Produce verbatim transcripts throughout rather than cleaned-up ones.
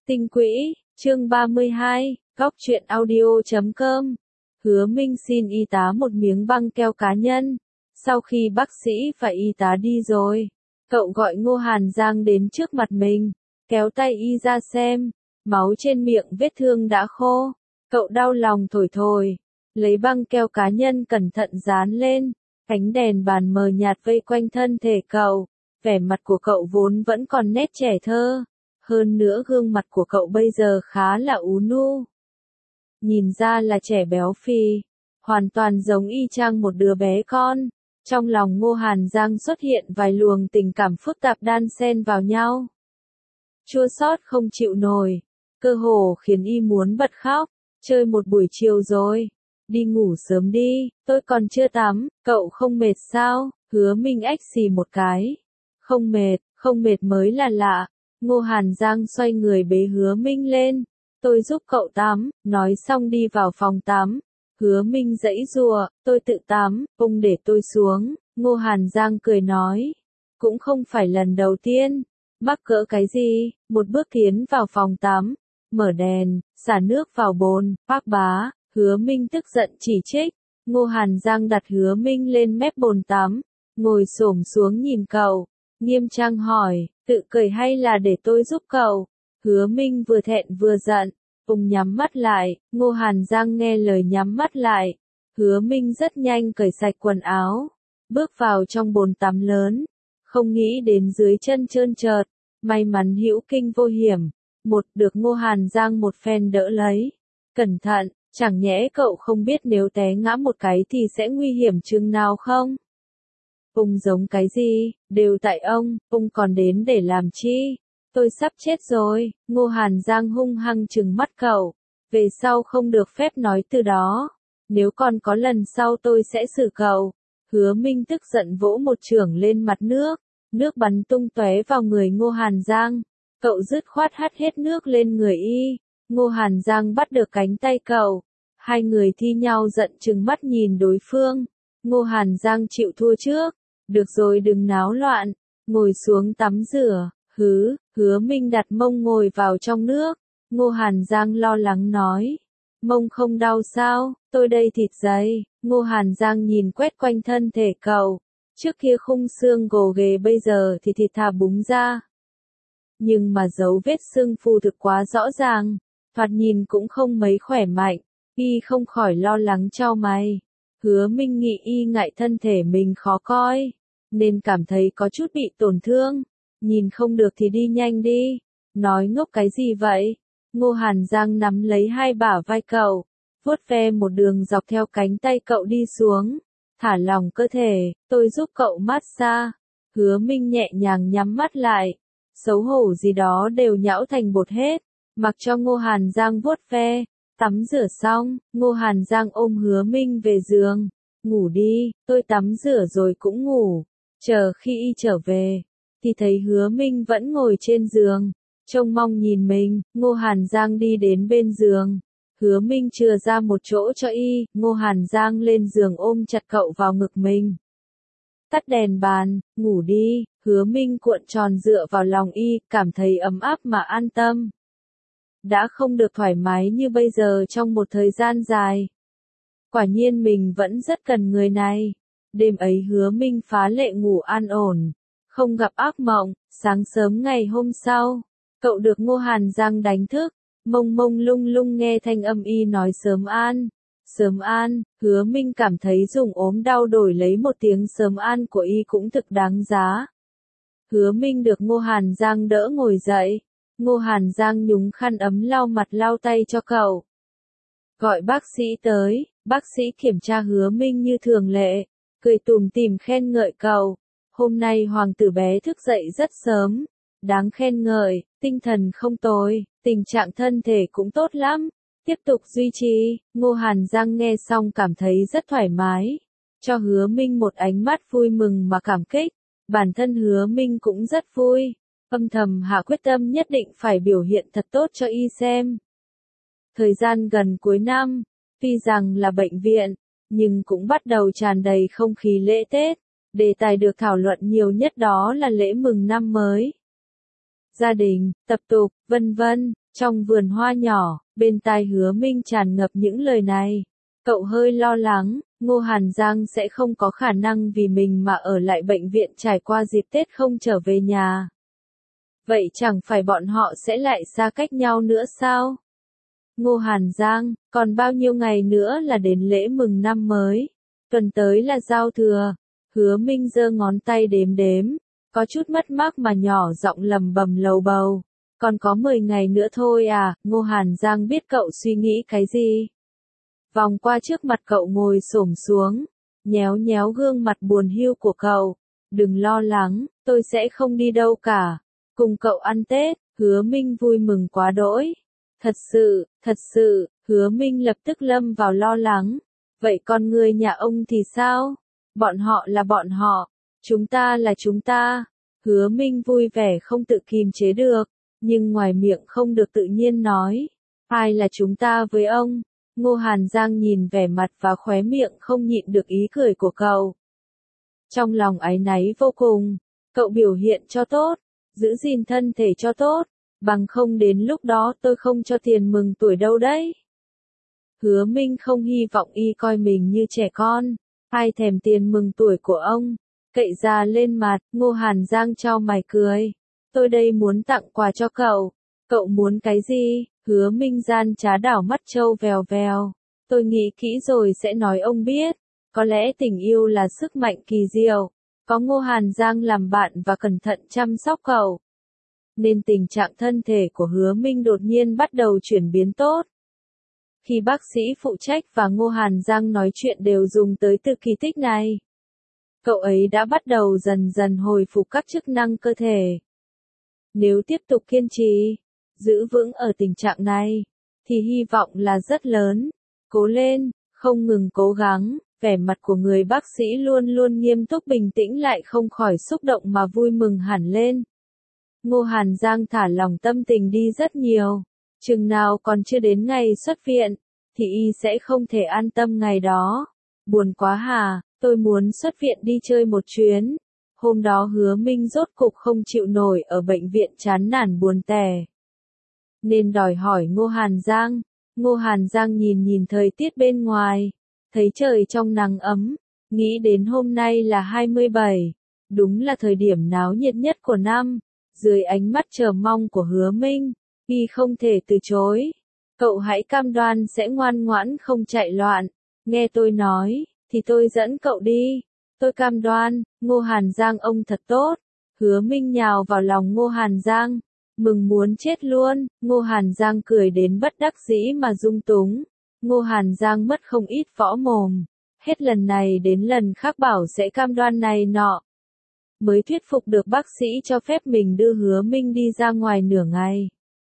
Tinh quỹ, chương ba mươi hai, góc truyện audio chấm com. Hứa Minh xin y tá một miếng băng keo cá nhân. Sau khi bác sĩ và y tá đi rồi, cậu gọi Ngô Hàn Giang đến trước mặt mình, kéo tay y ra xem, máu trên miệng vết thương đã khô. Cậu đau lòng thổi thổi, lấy băng keo cá nhân cẩn thận dán lên, ánh đèn bàn mờ nhạt vây quanh thân thể cậu, vẻ mặt của cậu vốn vẫn còn nét trẻ thơ. Hơn nữa gương mặt của cậu bây giờ khá là ú nu. Nhìn ra là trẻ béo phì, hoàn toàn giống y chang một đứa bé con. Trong lòng Ngô Hàn Giang xuất hiện vài luồng tình cảm phức tạp đan xen vào nhau. Chua xót không chịu nổi, cơ hồ khiến y muốn bật khóc. Chơi một buổi chiều rồi, đi ngủ sớm đi, tôi còn chưa tắm, cậu không mệt sao? Hứa Minh ách xì một cái. Không mệt, không mệt mới là lạ. Ngô Hàn Giang xoay người bế Hứa Minh lên, tôi giúp cậu tắm, nói xong đi vào phòng tắm. Hứa Minh giãy giụa, tôi tự tắm, ông để tôi xuống. Ngô Hàn Giang cười nói, cũng không phải lần đầu tiên, mắc cỡ cái gì. Một bước tiến vào phòng tắm, mở đèn, xả nước vào bồn, bác bá. Hứa Minh tức giận chỉ trích. Ngô Hàn Giang đặt Hứa Minh lên mép bồn tắm, ngồi xổm xuống nhìn cậu, nghiêm trang hỏi, tự cười hay là để tôi giúp cậu? Hứa Minh vừa thẹn vừa giận, ông nhắm mắt lại. Ngô Hàn Giang nghe lời nhắm mắt lại. Hứa Minh rất nhanh cởi sạch quần áo, bước vào trong bồn tắm lớn, không nghĩ đến dưới chân trơn trượt, may mắn hữu kinh vô hiểm, một được Ngô Hàn Giang một phen đỡ lấy. Cẩn thận, chẳng nhẽ cậu không biết nếu té ngã một cái thì sẽ nguy hiểm chừng nào không? Ông giống cái gì, đều tại ông, ông còn đến để làm chi? Tôi sắp chết rồi. Ngô Hàn Giang hung hăng trừng mắt cậu, về sau không được phép nói từ đó, nếu còn có lần sau tôi sẽ xử cậu. Hứa Minh tức giận vỗ một chưởng lên mặt nước, nước bắn tung tóe vào người Ngô Hàn Giang, cậu dứt khoát hắt hết nước lên người y. Ngô Hàn Giang bắt được cánh tay cậu, hai người thi nhau giận trừng mắt nhìn đối phương. Ngô Hàn Giang chịu thua trước, được rồi đừng náo loạn, ngồi xuống tắm rửa. Hứ, Hứa Minh đặt mông ngồi vào trong nước. Ngô Hàn Giang lo lắng nói, mông không đau sao, tôi đây thịt dày. Ngô Hàn Giang nhìn quét quanh thân thể cậu, trước kia khung xương gồ ghề bây giờ thì thịt thà búng ra. Nhưng mà dấu vết xương phù thực quá rõ ràng, thoạt nhìn cũng không mấy khỏe mạnh, y không khỏi lo lắng chau mày. Hứa Minh nghĩ y ngại thân thể mình khó coi, nên cảm thấy có chút bị tổn thương. Nhìn không được thì đi nhanh đi, nói ngốc cái gì vậy? Ngô Hàn Giang nắm lấy hai bả vai cậu, vuốt ve một đường dọc theo cánh tay cậu đi xuống, thả lỏng cơ thể, tôi giúp cậu massage. Hứa Minh nhẹ nhàng nhắm mắt lại, xấu hổ gì đó đều nhão thành bột hết, mặc cho Ngô Hàn Giang vuốt ve. Tắm rửa xong, Ngô Hàn Giang ôm Hứa Minh về giường, ngủ đi, tôi tắm rửa rồi cũng ngủ. Chờ khi y trở về, thì thấy Hứa Minh vẫn ngồi trên giường, trông mong nhìn mình. Ngô Hàn Giang đi đến bên giường, Hứa Minh chừa ra một chỗ cho y. Ngô Hàn Giang lên giường ôm chặt cậu vào ngực mình. Tắt đèn bàn, ngủ đi. Hứa Minh cuộn tròn dựa vào lòng y, cảm thấy ấm áp mà an tâm. Đã không được thoải mái như bây giờ trong một thời gian dài. Quả nhiên mình vẫn rất cần người này. Đêm ấy Hứa Minh phá lệ ngủ an ổn, không gặp ác mộng. Sáng sớm ngày hôm sau, cậu được Ngô Hàn Giang đánh thức, mông mông lung lung nghe thanh âm y nói sớm an. Sớm an. Hứa Minh cảm thấy dùng ốm đau đổi lấy một tiếng sớm an của y cũng thực đáng giá. Hứa Minh được Ngô Hàn Giang đỡ ngồi dậy. Ngô Hàn Giang nhúng khăn ấm lau mặt lau tay cho cậu. Gọi bác sĩ tới. Bác sĩ kiểm tra Hứa Minh như thường lệ, cười tủm tỉm khen ngợi cậu. Hôm nay hoàng tử bé thức dậy rất sớm, đáng khen ngợi, tinh thần không tồi, tình trạng thân thể cũng tốt lắm, tiếp tục duy trì. Ngô Hàn Giang nghe xong cảm thấy rất thoải mái, cho Hứa Minh một ánh mắt vui mừng mà cảm kích. Bản thân Hứa Minh cũng rất vui, âm thầm hạ quyết tâm nhất định phải biểu hiện thật tốt cho y xem. Thời gian gần cuối năm, tuy rằng là bệnh viện, nhưng cũng bắt đầu tràn đầy không khí lễ Tết. Đề tài được thảo luận nhiều nhất đó là lễ mừng năm mới, gia đình, tập tục, vân vân. Trong vườn hoa nhỏ, bên tai Hứa Minh tràn ngập những lời này. Cậu hơi lo lắng, Ngô Hàn Giang sẽ không có khả năng vì mình mà ở lại bệnh viện trải qua dịp Tết không trở về nhà. Vậy chẳng phải bọn họ sẽ lại xa cách nhau nữa sao? Ngô Hàn Giang, còn bao nhiêu ngày nữa là đến lễ mừng năm mới? Tuần tới là giao thừa. Hứa Minh giơ ngón tay đếm đếm, có chút mất mát mà nhỏ giọng lầm bầm lầu bầu. Còn có mười ngày nữa thôi à? Ngô Hàn Giang biết cậu suy nghĩ cái gì. Vòng qua trước mặt cậu ngồi xổm xuống, nhéo nhéo gương mặt buồn hiu của cậu. Đừng lo lắng, tôi sẽ không đi đâu cả. Cùng cậu ăn Tết. Hứa Minh vui mừng quá đỗi. Thật sự, thật sự, Hứa Minh lập tức lâm vào lo lắng. Vậy con người nhà ông thì sao? Bọn họ là bọn họ, chúng ta là chúng ta. Hứa Minh vui vẻ không tự kìm chế được, nhưng ngoài miệng không được tự nhiên nói. Ai là chúng ta với ông? Ngô Hàn Giang nhìn vẻ mặt và khóe miệng không nhịn được ý cười của cậu. Trong lòng áy náy vô cùng, cậu biểu hiện cho tốt, giữ gìn thân thể cho tốt, bằng không đến lúc đó tôi không cho tiền mừng tuổi đâu đấy. Hứa Minh không hy vọng y coi mình như trẻ con, ai thèm tiền mừng tuổi của ông. Cậy ra lên mặt, Ngô Hàn Giang chau mày cười. Tôi đây muốn tặng quà cho cậu. Cậu muốn cái gì? Hứa Minh gian trá đảo mắt trâu vèo vèo. Tôi nghĩ kỹ rồi sẽ nói ông biết. Có lẽ tình yêu là sức mạnh kỳ diệu. Có Ngô Hàn Giang làm bạn và cẩn thận chăm sóc cậu, nên tình trạng thân thể của Hứa Minh đột nhiên bắt đầu chuyển biến tốt. Khi bác sĩ phụ trách và Ngô Hàn Giang nói chuyện đều dùng tới từ kỳ tích này, cậu ấy đã bắt đầu dần dần hồi phục các chức năng cơ thể. Nếu tiếp tục kiên trì, giữ vững ở tình trạng này, thì hy vọng là rất lớn. Cố lên, không ngừng cố gắng. Vẻ mặt của người bác sĩ luôn luôn nghiêm túc bình tĩnh lại không khỏi xúc động mà vui mừng hẳn lên. Ngô Hàn Giang thả lòng tâm tình đi rất nhiều. Chừng nào còn chưa đến ngày xuất viện, thì y sẽ không thể an tâm ngày đó. Buồn quá hà, tôi muốn xuất viện đi chơi một chuyến. Hôm đó Hứa Minh rốt cục không chịu nổi ở bệnh viện chán nản buồn tẻ, nên đòi hỏi Ngô Hàn Giang. Ngô Hàn Giang nhìn nhìn thời tiết bên ngoài, thấy trời trong nắng ấm, nghĩ đến hôm nay là hai mươi bảy, đúng là thời điểm náo nhiệt nhất của năm. Dưới ánh mắt chờ mong của Hứa Minh, y không thể từ chối. Cậu hãy cam đoan sẽ ngoan ngoãn không chạy loạn. Nghe tôi nói, thì tôi dẫn cậu đi. Tôi cam đoan. Ngô Hàn Giang ông thật tốt. Hứa Minh nhào vào lòng Ngô Hàn Giang, mừng muốn chết luôn. Ngô Hàn Giang cười đến bất đắc dĩ mà rung túng. Ngô Hàn Giang mất không ít võ mồm, hết lần này đến lần khác bảo sẽ cam đoan này nọ, mới thuyết phục được bác sĩ cho phép mình đưa Hứa Minh đi ra ngoài nửa ngày.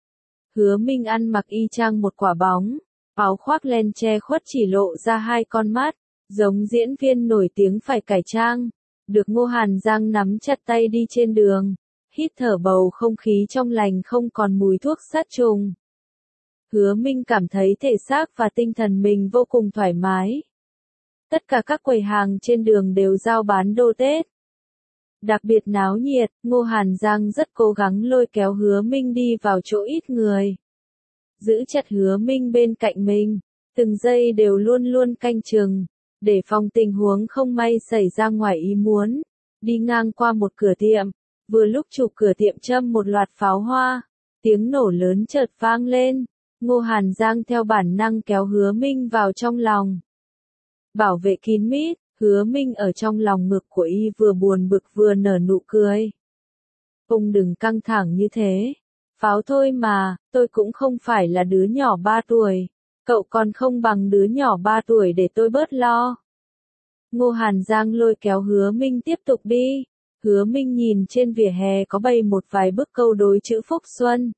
Hứa Minh ăn mặc y chang một quả bóng, áo khoác len che khuất chỉ lộ ra hai con mắt, giống diễn viên nổi tiếng phải cải trang. Được Ngô Hàn Giang nắm chặt tay đi trên đường, hít thở bầu không khí trong lành không còn mùi thuốc sát trùng. Hứa Minh cảm thấy thể xác và tinh thần mình vô cùng thoải mái. Tất cả các quầy hàng trên đường đều giao bán đồ Tết, đặc biệt náo nhiệt. Ngô Hàn Giang rất cố gắng lôi kéo Hứa Minh đi vào chỗ ít người, giữ chặt Hứa Minh bên cạnh mình, từng giây đều luôn luôn canh chừng, để phòng tình huống không may xảy ra ngoài ý muốn. Đi ngang qua một cửa tiệm, vừa lúc chủ cửa tiệm châm một loạt pháo hoa, tiếng nổ lớn chợt vang lên. Ngô Hàn Giang theo bản năng kéo Hứa Minh vào trong lòng, bảo vệ kín mít. Hứa Minh ở trong lòng ngực của y vừa buồn bực vừa nở nụ cười. Ông đừng căng thẳng như thế. Pháo thôi mà, tôi cũng không phải là đứa nhỏ ba tuổi. Cậu còn không bằng đứa nhỏ ba tuổi để tôi bớt lo. Ngô Hàn Giang lôi kéo Hứa Minh tiếp tục đi. Hứa Minh nhìn trên vỉa hè có bày một vài bức câu đối chữ Phúc Xuân.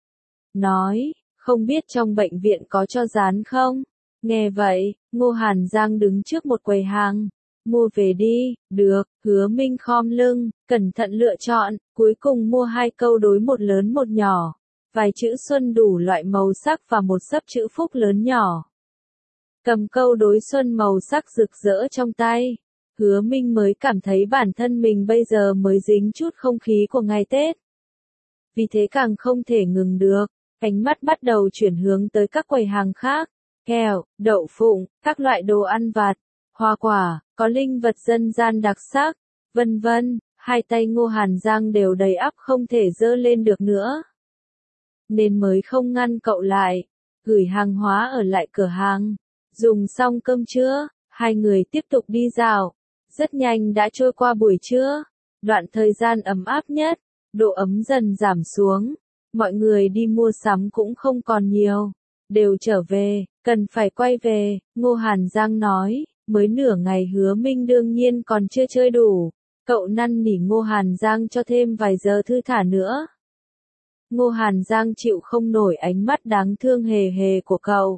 Nói, không biết trong bệnh viện có cho dán không? Nghe vậy, Ngô Hàn Giang đứng trước một quầy hàng. Mua về đi. Được. Hứa Minh khom lưng, cẩn thận lựa chọn, cuối cùng mua hai câu đối một lớn một nhỏ, vài chữ xuân đủ loại màu sắc và một xấp chữ phúc lớn nhỏ. Cầm câu đối xuân màu sắc rực rỡ trong tay, Hứa Minh mới cảm thấy bản thân mình bây giờ mới dính chút không khí của ngày Tết. Vì thế càng không thể ngừng được. ánh mắt bắt đầu chuyển hướng tới các quầy hàng khác, kẹo, đậu phụng, các loại đồ ăn vặt, hoa quả, có linh vật dân gian đặc sắc, vân vân. Hai tay Ngô Hàn Giang đều đầy ắp không thể dơ lên được nữa. Nên mới không ngăn cậu lại, gửi hàng hóa ở lại cửa hàng. Dùng xong cơm trưa, hai người tiếp tục đi dạo. Rất nhanh đã trôi qua buổi trưa, đoạn thời gian ấm áp nhất, độ ấm dần giảm xuống. Mọi người đi mua sắm cũng không còn nhiều, đều trở về, cần phải quay về, Ngô Hàn Giang nói, mới nửa ngày Hứa Minh đương nhiên còn chưa chơi đủ. Cậu năn nỉ Ngô Hàn Giang cho thêm vài giờ thư thả nữa. Ngô Hàn Giang chịu không nổi ánh mắt đáng thương hề hề của cậu,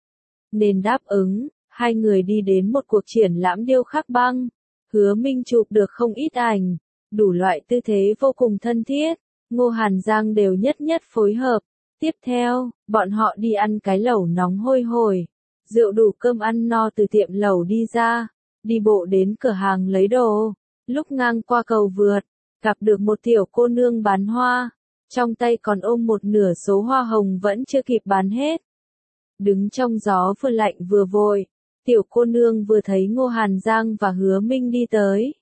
nên đáp ứng. Hai người đi đến một cuộc triển lãm điêu khắc băng. Hứa Minh chụp được không ít ảnh, đủ loại tư thế vô cùng thân thiết. Ngô Hàn Giang đều nhất nhất phối hợp. Tiếp theo, bọn họ đi ăn cái lẩu nóng hôi hổi. Rượu đủ cơm ăn no từ tiệm lẩu đi ra, đi bộ đến cửa hàng lấy đồ. Lúc ngang qua cầu vượt, gặp được một tiểu cô nương bán hoa, trong tay còn ôm một nửa số hoa hồng vẫn chưa kịp bán hết. Đứng trong gió vừa lạnh vừa vội, tiểu cô nương vừa thấy Ngô Hàn Giang và Hứa Minh đi tới.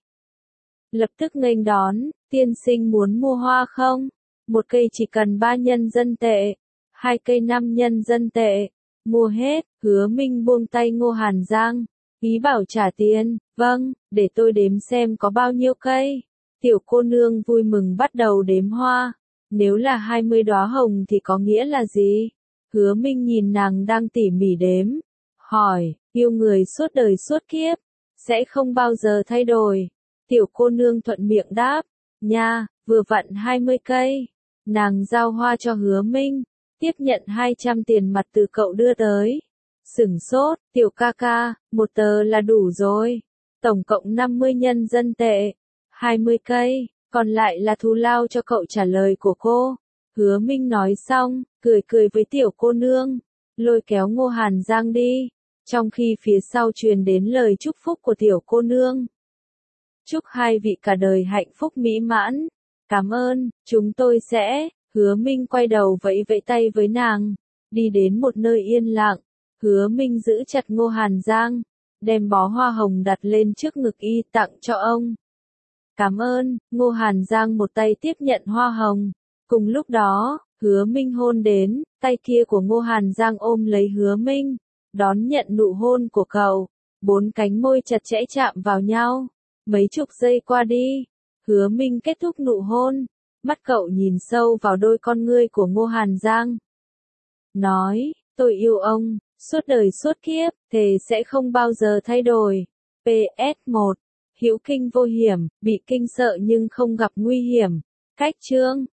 Lập tức nghênh đón, tiên sinh muốn mua hoa không? Một cây chỉ cần ba nhân dân tệ, hai cây năm nhân dân tệ. Mua hết, Hứa Minh buông tay Ngô Hàn Giang, ý bảo trả tiền. Vâng, để tôi đếm xem có bao nhiêu cây. Tiểu cô nương vui mừng bắt đầu đếm hoa. Nếu là hai mươi đóa hồng thì có nghĩa là gì? Hứa Minh nhìn nàng đang tỉ mỉ đếm, hỏi, yêu người suốt đời suốt kiếp, sẽ không bao giờ thay đổi. Tiểu cô nương thuận miệng đáp, nha, vừa vặn hai mươi cây. Nàng giao hoa cho Hứa Minh, tiếp nhận hai trăm tiền mặt từ cậu đưa tới. Sửng sốt, tiểu ca ca, một tờ là đủ rồi. Tổng cộng năm mươi nhân dân tệ, hai mươi cây, còn lại là thù lao cho cậu trả lời của cô. Hứa Minh nói xong, cười cười với tiểu cô nương, lôi kéo Ngô Hàn Giang đi, trong khi phía sau truyền đến lời chúc phúc của tiểu cô nương. Chúc hai vị cả đời hạnh phúc mỹ mãn. Cảm ơn, chúng tôi sẽ. Hứa Minh quay đầu vẫy vẫy tay với nàng, đi đến một nơi yên lặng. Hứa Minh giữ chặt Ngô Hàn Giang, đem bó hoa hồng đặt lên trước ngực y tặng cho ông. Cảm ơn, Ngô Hàn Giang một tay tiếp nhận hoa hồng. Cùng lúc đó, Hứa Minh hôn đến, tay kia của Ngô Hàn Giang ôm lấy Hứa Minh, đón nhận nụ hôn của cậu. Bốn cánh môi chặt chẽ chạm vào nhau. Mấy chục giây qua đi, Hứa Minh kết thúc nụ hôn. Mắt cậu nhìn sâu vào đôi con ngươi của Ngô Hàn Giang. Nói, tôi yêu ông, suốt đời suốt kiếp, thề sẽ không bao giờ thay đổi. pê ét một. Hữu kinh vô hiểm, bị kinh sợ nhưng không gặp nguy hiểm. Cách chương